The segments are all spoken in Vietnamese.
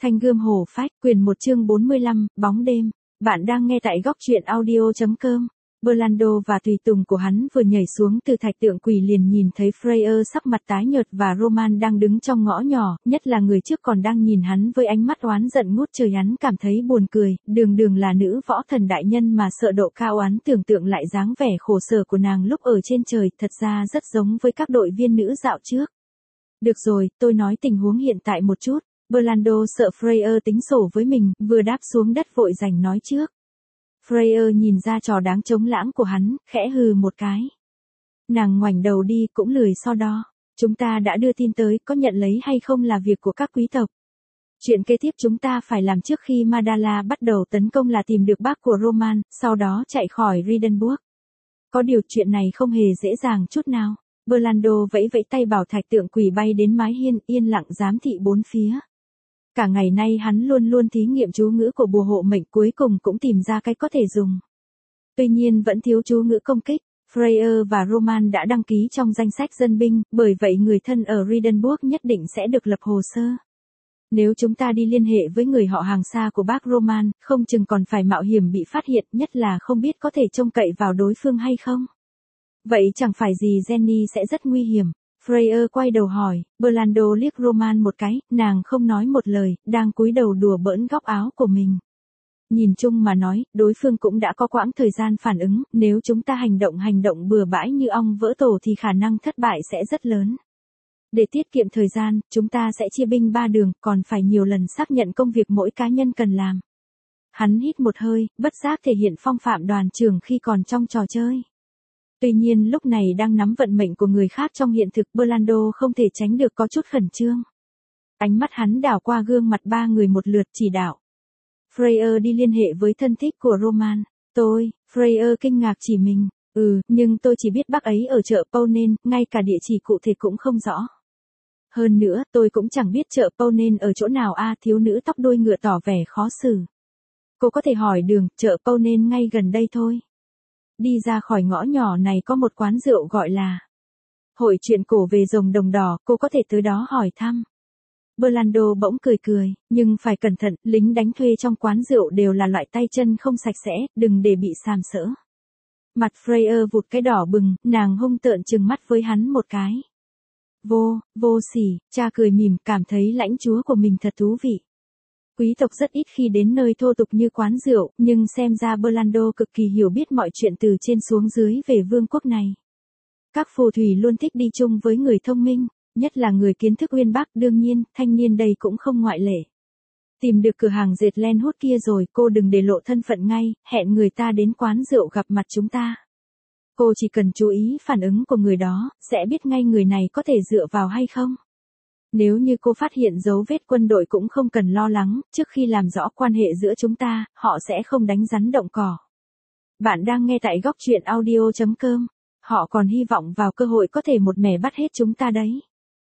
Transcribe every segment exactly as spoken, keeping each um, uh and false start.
Thanh gươm hổ phách, quyền một chương bốn mươi lăm, bóng đêm. Bạn đang nghe tại góc truyện audio.com. Orlando và tùy tùng của hắn vừa nhảy xuống từ thạch tượng quỷ liền nhìn thấy Freyr sắc mặt tái nhợt và Roman đang đứng trong ngõ nhỏ, nhất là người trước còn đang nhìn hắn với ánh mắt oán giận ngút trời. Hắn cảm thấy buồn cười, đường đường là nữ võ thần đại nhân mà sợ độ cao oán tưởng tượng lại dáng vẻ khổ sở của nàng lúc ở trên trời, thật ra rất giống với các đội viên nữ dạo trước. Được rồi, tôi nói tình huống hiện tại một chút. Orlando sợ Freyr tính sổ với mình, vừa đáp xuống đất vội giành nói trước. Freyr nhìn ra trò đáng chống lãng của hắn, khẽ hừ một cái. Nàng ngoảnh đầu đi cũng lười so đo. Chúng ta đã đưa tin tới, có nhận lấy hay không là việc của các quý tộc. Chuyện kế tiếp chúng ta phải làm trước khi Madala bắt đầu tấn công là tìm được bác của Roman, sau đó chạy khỏi Ridenburg. Có điều chuyện này không hề dễ dàng chút nào. Orlando vẫy vẫy tay bảo thạch tượng quỷ bay đến mái hiên, yên lặng giám thị bốn phía. Cả ngày nay hắn luôn luôn thí nghiệm chú ngữ của bùa hộ mệnh, cuối cùng cũng tìm ra cái có thể dùng. Tuy nhiên vẫn thiếu chú ngữ công kích. Freyr và Roman đã đăng ký trong danh sách dân binh, bởi vậy người thân ở Ridenburg nhất định sẽ được lập hồ sơ. Nếu chúng ta đi liên hệ với người họ hàng xa của bác Roman, không chừng còn phải mạo hiểm bị phát hiện, nhất là không biết có thể trông cậy vào đối phương hay không. Vậy chẳng phải gì Jenny sẽ rất nguy hiểm. Freyr quay đầu hỏi, Orlando liếc Roman một cái, nàng không nói một lời, đang cúi đầu đùa bỡn góc áo của mình. Nhìn chung mà nói, đối phương cũng đã có quãng thời gian phản ứng, nếu chúng ta hành động hành động bừa bãi như ong vỡ tổ thì khả năng thất bại sẽ rất lớn. Để tiết kiệm thời gian, chúng ta sẽ chia binh ba đường, còn phải nhiều lần xác nhận công việc mỗi cá nhân cần làm. Hắn hít một hơi, bất giác thể hiện phong phạm đoàn trưởng khi còn trong trò chơi. Tuy nhiên lúc này đang nắm vận mệnh của người khác trong hiện thực, Orlando không thể tránh được có chút khẩn trương. Ánh mắt hắn đảo qua gương mặt ba người một lượt chỉ đạo. Freyr đi liên hệ với thân thích của Roman. Tôi, Freyr kinh ngạc chỉ mình. Ừ, nhưng tôi chỉ biết bác ấy ở chợ Paunen, ngay cả địa chỉ cụ thể cũng không rõ. Hơn nữa, tôi cũng chẳng biết chợ Paunen ở chỗ nào a. À, thiếu nữ tóc đuôi ngựa tỏ vẻ khó xử. Cô có thể hỏi đường, chợ Paunen ngay gần đây thôi. Đi ra khỏi ngõ nhỏ này có một quán rượu gọi là Hội chuyện cổ về rồng đồng đỏ, cô có thể tới đó hỏi thăm. Orlando bỗng cười cười, nhưng phải cẩn thận, lính đánh thuê trong quán rượu đều là loại tay chân không sạch sẽ, đừng để bị sàm sỡ. Mặt Freyr vụt cái đỏ bừng, nàng hung tợn trừng mắt với hắn một cái. Vô, vô sỉ, cha cười mỉm, cảm thấy lãnh chúa của mình thật thú vị. Quý tộc rất ít khi đến nơi thô tục như quán rượu, nhưng xem ra Orlando cực kỳ hiểu biết mọi chuyện từ trên xuống dưới về vương quốc này. Các phù thủy luôn thích đi chung với người thông minh, nhất là người kiến thức uyên bác, đương nhiên, thanh niên đây cũng không ngoại lệ. Tìm được cửa hàng dệt len hút kia rồi, cô đừng để lộ thân phận ngay, hẹn người ta đến quán rượu gặp mặt chúng ta. Cô chỉ cần chú ý phản ứng của người đó, sẽ biết ngay người này có thể dựa vào hay không. Nếu như cô phát hiện dấu vết quân đội cũng không cần lo lắng, trước khi làm rõ quan hệ giữa chúng ta, họ sẽ không đánh rắn động cỏ. Bạn đang nghe tại góc truyện audio.com. Họ còn hy vọng vào cơ hội có thể một mẻ bắt hết chúng ta đấy.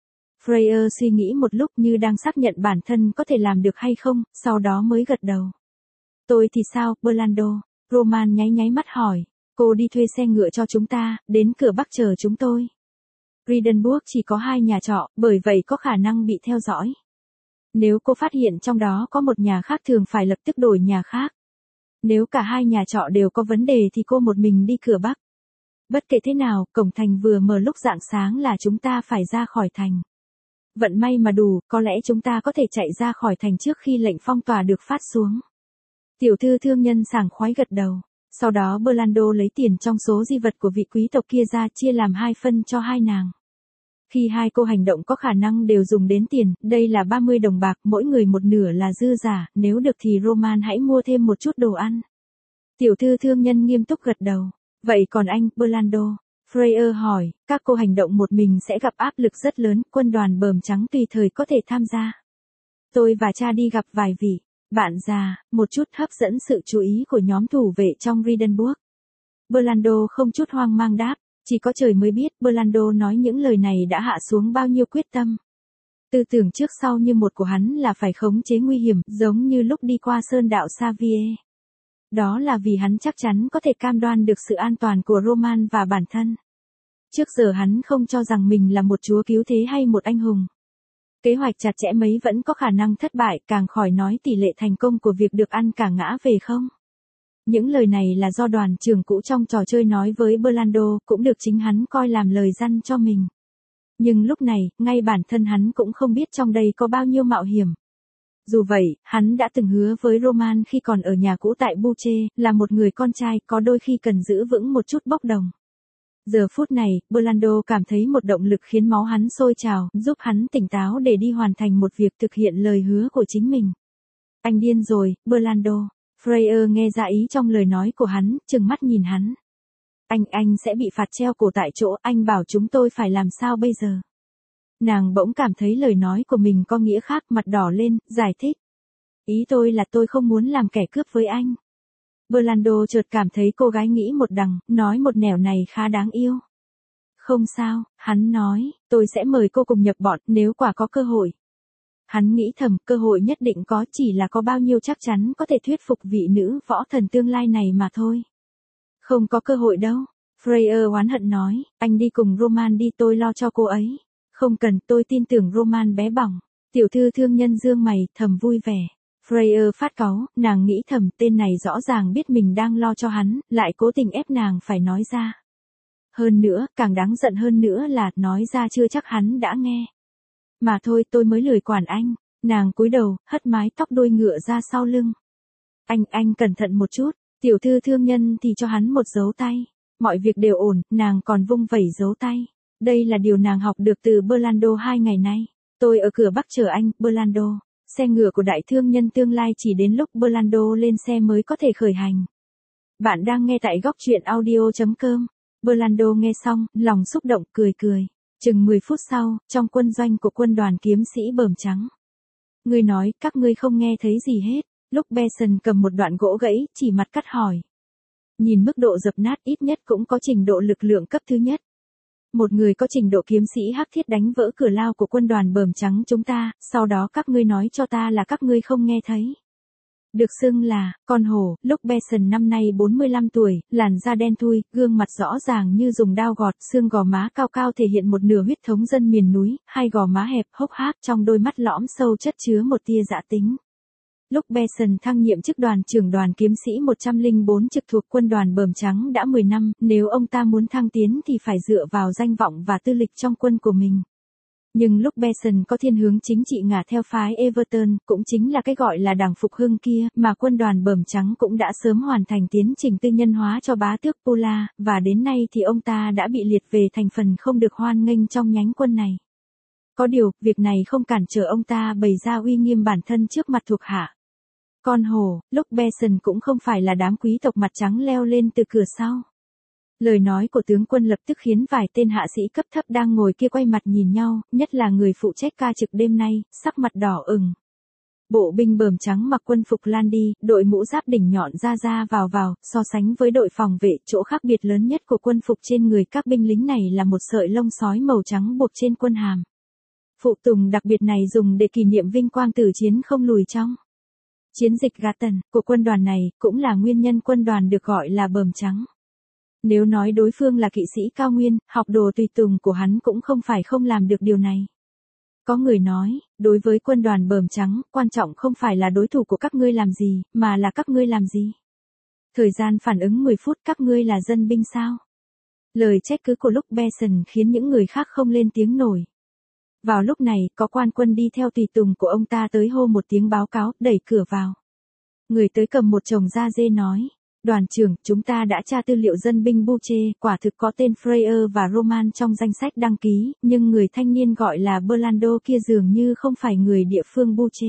Freyr suy nghĩ một lúc như đang xác nhận bản thân có thể làm được hay không, sau đó mới gật đầu. Tôi thì sao, Orlando? Roman nháy nháy mắt hỏi. Cô đi thuê xe ngựa cho chúng ta, đến cửa bắc chờ chúng tôi. Ridenburg chỉ có hai nhà trọ, bởi vậy có khả năng bị theo dõi. Nếu cô phát hiện trong đó có một nhà khác thường phải lập tức đổi nhà khác. Nếu cả hai nhà trọ đều có vấn đề thì cô một mình đi cửa bắc. Bất kể thế nào, cổng thành vừa mở lúc rạng sáng là chúng ta phải ra khỏi thành. Vận may mà đủ, có lẽ chúng ta có thể chạy ra khỏi thành trước khi lệnh phong tỏa được phát xuống. Tiểu thư thương nhân sảng khoái gật đầu. Sau đó Orlando lấy tiền trong số di vật của vị quý tộc kia ra chia làm hai phân cho hai nàng. Khi hai cô hành động có khả năng đều dùng đến tiền, đây là ba mươi đồng bạc, mỗi người một nửa là dư giả, nếu được thì Roman hãy mua thêm một chút đồ ăn. Tiểu thư thương nhân nghiêm túc gật đầu. Vậy còn anh, Orlando? Freyr hỏi, các cô hành động một mình sẽ gặp áp lực rất lớn, quân đoàn bờm trắng tùy thời có thể tham gia. Tôi và cha đi gặp vài vị bạn già, một chút hấp dẫn sự chú ý của nhóm thủ vệ trong Ridenburg. Orlando không chút hoang mang đáp, chỉ có trời mới biết Orlando nói những lời này đã hạ xuống bao nhiêu quyết tâm. Tư tưởng trước sau như một của hắn là phải khống chế nguy hiểm, giống như lúc đi qua sơn đạo Xavier. Đó là vì hắn chắc chắn có thể cam đoan được sự an toàn của Roman và bản thân. Trước giờ hắn không cho rằng mình là một chúa cứu thế hay một anh hùng. Kế hoạch chặt chẽ mấy vẫn có khả năng thất bại, càng khỏi nói tỷ lệ thành công của việc được ăn cả ngã về không. Những lời này là do đoàn trưởng cũ trong trò chơi nói với Orlando, cũng được chính hắn coi làm lời dăn cho mình. Nhưng lúc này, ngay bản thân hắn cũng không biết trong đây có bao nhiêu mạo hiểm. Dù vậy, hắn đã từng hứa với Roman khi còn ở nhà cũ tại Buche, là một người con trai có đôi khi cần giữ vững một chút bốc đồng. Giờ phút này, Orlando cảm thấy một động lực khiến máu hắn sôi trào, giúp hắn tỉnh táo để đi hoàn thành một việc thực hiện lời hứa của chính mình. Anh điên rồi, Orlando. Freya nghe ra ý trong lời nói của hắn, trừng mắt nhìn hắn. Anh, anh sẽ bị phạt treo cổ tại chỗ, anh bảo chúng tôi phải làm sao bây giờ? Nàng bỗng cảm thấy lời nói của mình có nghĩa khác, mặt đỏ lên, giải thích. Ý tôi là tôi không muốn làm kẻ cướp với anh. Orlando chợt cảm thấy cô gái nghĩ một đằng, nói một nẻo này khá đáng yêu. Không sao, hắn nói, tôi sẽ mời cô cùng nhập bọn nếu quả có cơ hội. Hắn nghĩ thầm, cơ hội nhất định có, chỉ là có bao nhiêu chắc chắn có thể thuyết phục vị nữ võ thần tương lai này mà thôi. Không có cơ hội đâu. Freya oán hận nói, anh đi cùng Roman đi, tôi lo cho cô ấy. Không cần, tôi tin tưởng Roman bé bỏng. Tiểu thư thương nhân dương mày, thầm vui vẻ. Freya phát cáu, nàng nghĩ thầm tên này rõ ràng biết mình đang lo cho hắn, lại cố tình ép nàng phải nói ra. Hơn nữa, càng đáng giận hơn nữa là, nói ra chưa chắc hắn đã nghe. Mà thôi, tôi mới lười quản anh. Nàng cúi đầu, hất mái tóc đuôi ngựa ra sau lưng. Anh, anh cẩn thận một chút. Tiểu thư thương nhân thì cho hắn một dấu tay. Mọi việc đều ổn, nàng còn vung vẩy dấu tay. Đây là điều nàng học được từ Orlando hai ngày nay. Tôi ở cửa Bắc chờ anh, Orlando. Xe ngựa của đại thương nhân tương lai chỉ đến lúc Orlando lên xe mới có thể khởi hành. Bạn đang nghe tại góc truyện audio chấm com. Orlando nghe xong, lòng xúc động, cười cười. Chừng mười phút sau, trong quân doanh của quân đoàn kiếm sĩ bờm trắng. Ngươi nói, các ngươi không nghe thấy gì hết. Lúc Benson cầm một đoạn gỗ gãy, chỉ mặt cắt hỏi. Nhìn mức độ dập nát ít nhất cũng có trình độ lực lượng cấp thứ nhất. Một người có trình độ kiếm sĩ hắc thiết đánh vỡ cửa lao của quân đoàn bờm trắng chúng ta, sau đó các ngươi nói cho ta là các ngươi không nghe thấy. Được xưng là, con hổ, lúc Benson năm nay bốn mươi lăm tuổi, làn da đen thui, gương mặt rõ ràng như dùng dao gọt, xương gò má cao cao thể hiện một nửa huyết thống dân miền núi, hai gò má hẹp, hốc hác, trong đôi mắt lõm sâu chất chứa một tia dã tính. Lúc Benson thăng nhiệm chức đoàn trưởng đoàn kiếm sĩ một trăm lẻ bốn trực thuộc quân đoàn bờm trắng đã mười năm, nếu ông ta muốn thăng tiến thì phải dựa vào danh vọng và tư lịch trong quân của mình. Nhưng lúc Benson có thiên hướng chính trị ngả theo phái Everton, cũng chính là cái gọi là đảng phục hưng kia, mà quân đoàn bờm trắng cũng đã sớm hoàn thành tiến trình tư nhân hóa cho bá tước Pula, và đến nay thì ông ta đã bị liệt về thành phần không được hoan nghênh trong nhánh quân này. Có điều, việc này không cản trở ông ta bày ra uy nghiêm bản thân trước mặt thuộc hạ. Con hổ, lúc Benson cũng không phải là đám quý tộc mặt trắng leo lên từ cửa sau. Lời nói của tướng quân lập tức khiến vài tên hạ sĩ cấp thấp đang ngồi kia quay mặt nhìn nhau, nhất là người phụ trách ca trực đêm nay, sắc mặt đỏ ửng. Bộ binh bờm trắng mặc quân phục lan đi, đội mũ giáp đỉnh nhọn ra ra vào vào, so sánh với đội phòng vệ, chỗ khác biệt lớn nhất của quân phục trên người các binh lính này là một sợi lông sói màu trắng buộc trên quân hàm. Phụ tùng đặc biệt này dùng để kỷ niệm vinh quang tử chiến không lùi trong chiến dịch Gatton của quân đoàn này, cũng là nguyên nhân quân đoàn được gọi là bờm trắng. Nếu nói đối phương là kỵ sĩ cao nguyên, học đồ tùy tùng của hắn cũng không phải không làm được điều này. Có người nói, đối với quân đoàn bờm trắng, quan trọng không phải là đối thủ của các ngươi làm gì, mà là các ngươi làm gì. Thời gian phản ứng mười phút, các ngươi là dân binh sao? Lời trách cứ của lúc Benson khiến những người khác không lên tiếng nổi. Vào lúc này, có quan quân đi theo tùy tùng của ông ta tới hô một tiếng báo cáo, đẩy cửa vào. Người tới cầm một chồng da dê nói. Đoàn trưởng, chúng ta đã tra tư liệu dân binh Buche, quả thực có tên Freya và Roman trong danh sách đăng ký, nhưng người thanh niên gọi là Orlando kia dường như không phải người địa phương Buche.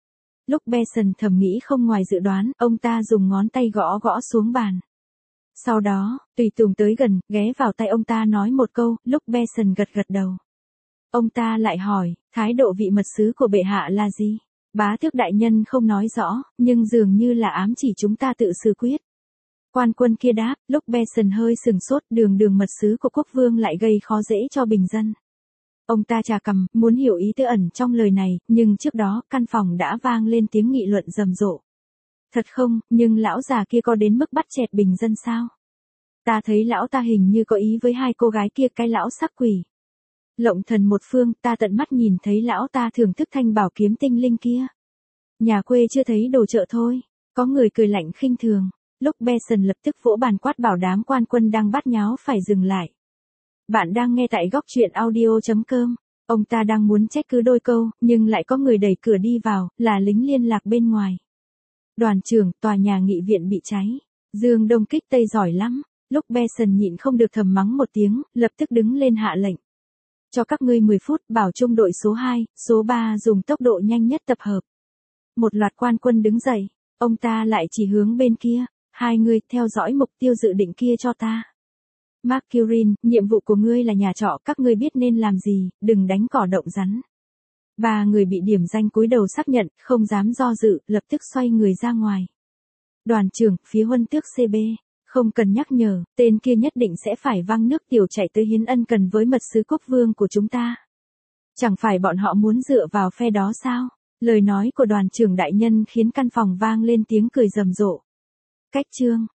Lúc Benson thầm nghĩ không ngoài dự đoán, ông ta dùng ngón tay gõ gõ xuống bàn. Sau đó, tùy tùng tới gần, ghé vào tay ông ta nói một câu, lúc Benson gật gật đầu. Ông ta lại hỏi, thái độ vị mật sứ của bệ hạ là gì? Bá tước đại nhân không nói rõ, nhưng dường như là ám chỉ chúng ta tự xử quyết. Quan quân kia đáp, lúc Benson hơi sừng sốt, đường đường mật sứ của quốc vương lại gây khó dễ cho bình dân. Ông ta chà cằm, muốn hiểu ý tứ ẩn trong lời này, nhưng trước đó, căn phòng đã vang lên tiếng nghị luận rầm rộ. Thật không, nhưng lão già kia có đến mức bắt chẹt bình dân sao? Ta thấy lão ta hình như có ý với hai cô gái kia, cái lão sắc quỷ. Lộng thần một phương, ta tận mắt nhìn thấy lão ta thưởng thức thanh bảo kiếm tinh linh kia. Nhà quê chưa thấy đồ chợ thôi. Có người cười lạnh khinh thường. Lúc Benson lập tức vỗ bàn quát bảo đám quan quân đang bắt nháo phải dừng lại. Bạn đang nghe tại góc truyện audio.com. Ông ta đang muốn trách cứ đôi câu, nhưng lại có người đẩy cửa đi vào, là lính liên lạc bên ngoài. Đoàn trưởng, tòa nhà nghị viện bị cháy. Dương Đông kích Tây giỏi lắm. Lúc Benson nhịn không được thầm mắng một tiếng, lập tức đứng lên hạ lệnh. Cho các ngươi mười phút, bảo trung đội số hai, số ba dùng tốc độ nhanh nhất tập hợp. Một loạt quan quân đứng dậy, ông ta lại chỉ hướng bên kia. Hai người theo dõi mục tiêu dự định kia cho ta. Mercury, nhiệm vụ của ngươi là nhà trọ, các ngươi biết nên làm gì, đừng đánh cỏ động rắn. Ba người bị điểm danh cúi đầu xác nhận, không dám do dự, lập tức xoay người ra ngoài. Đoàn trưởng, phía huân tước xê bê, không cần nhắc nhở, tên kia nhất định sẽ phải văng nước tiểu chạy tới hiến ân cần với mật sứ quốc vương của chúng ta. Chẳng phải bọn họ muốn dựa vào phe đó sao? Lời nói của đoàn trưởng đại nhân khiến căn phòng vang lên tiếng cười rầm rộ. Cách chương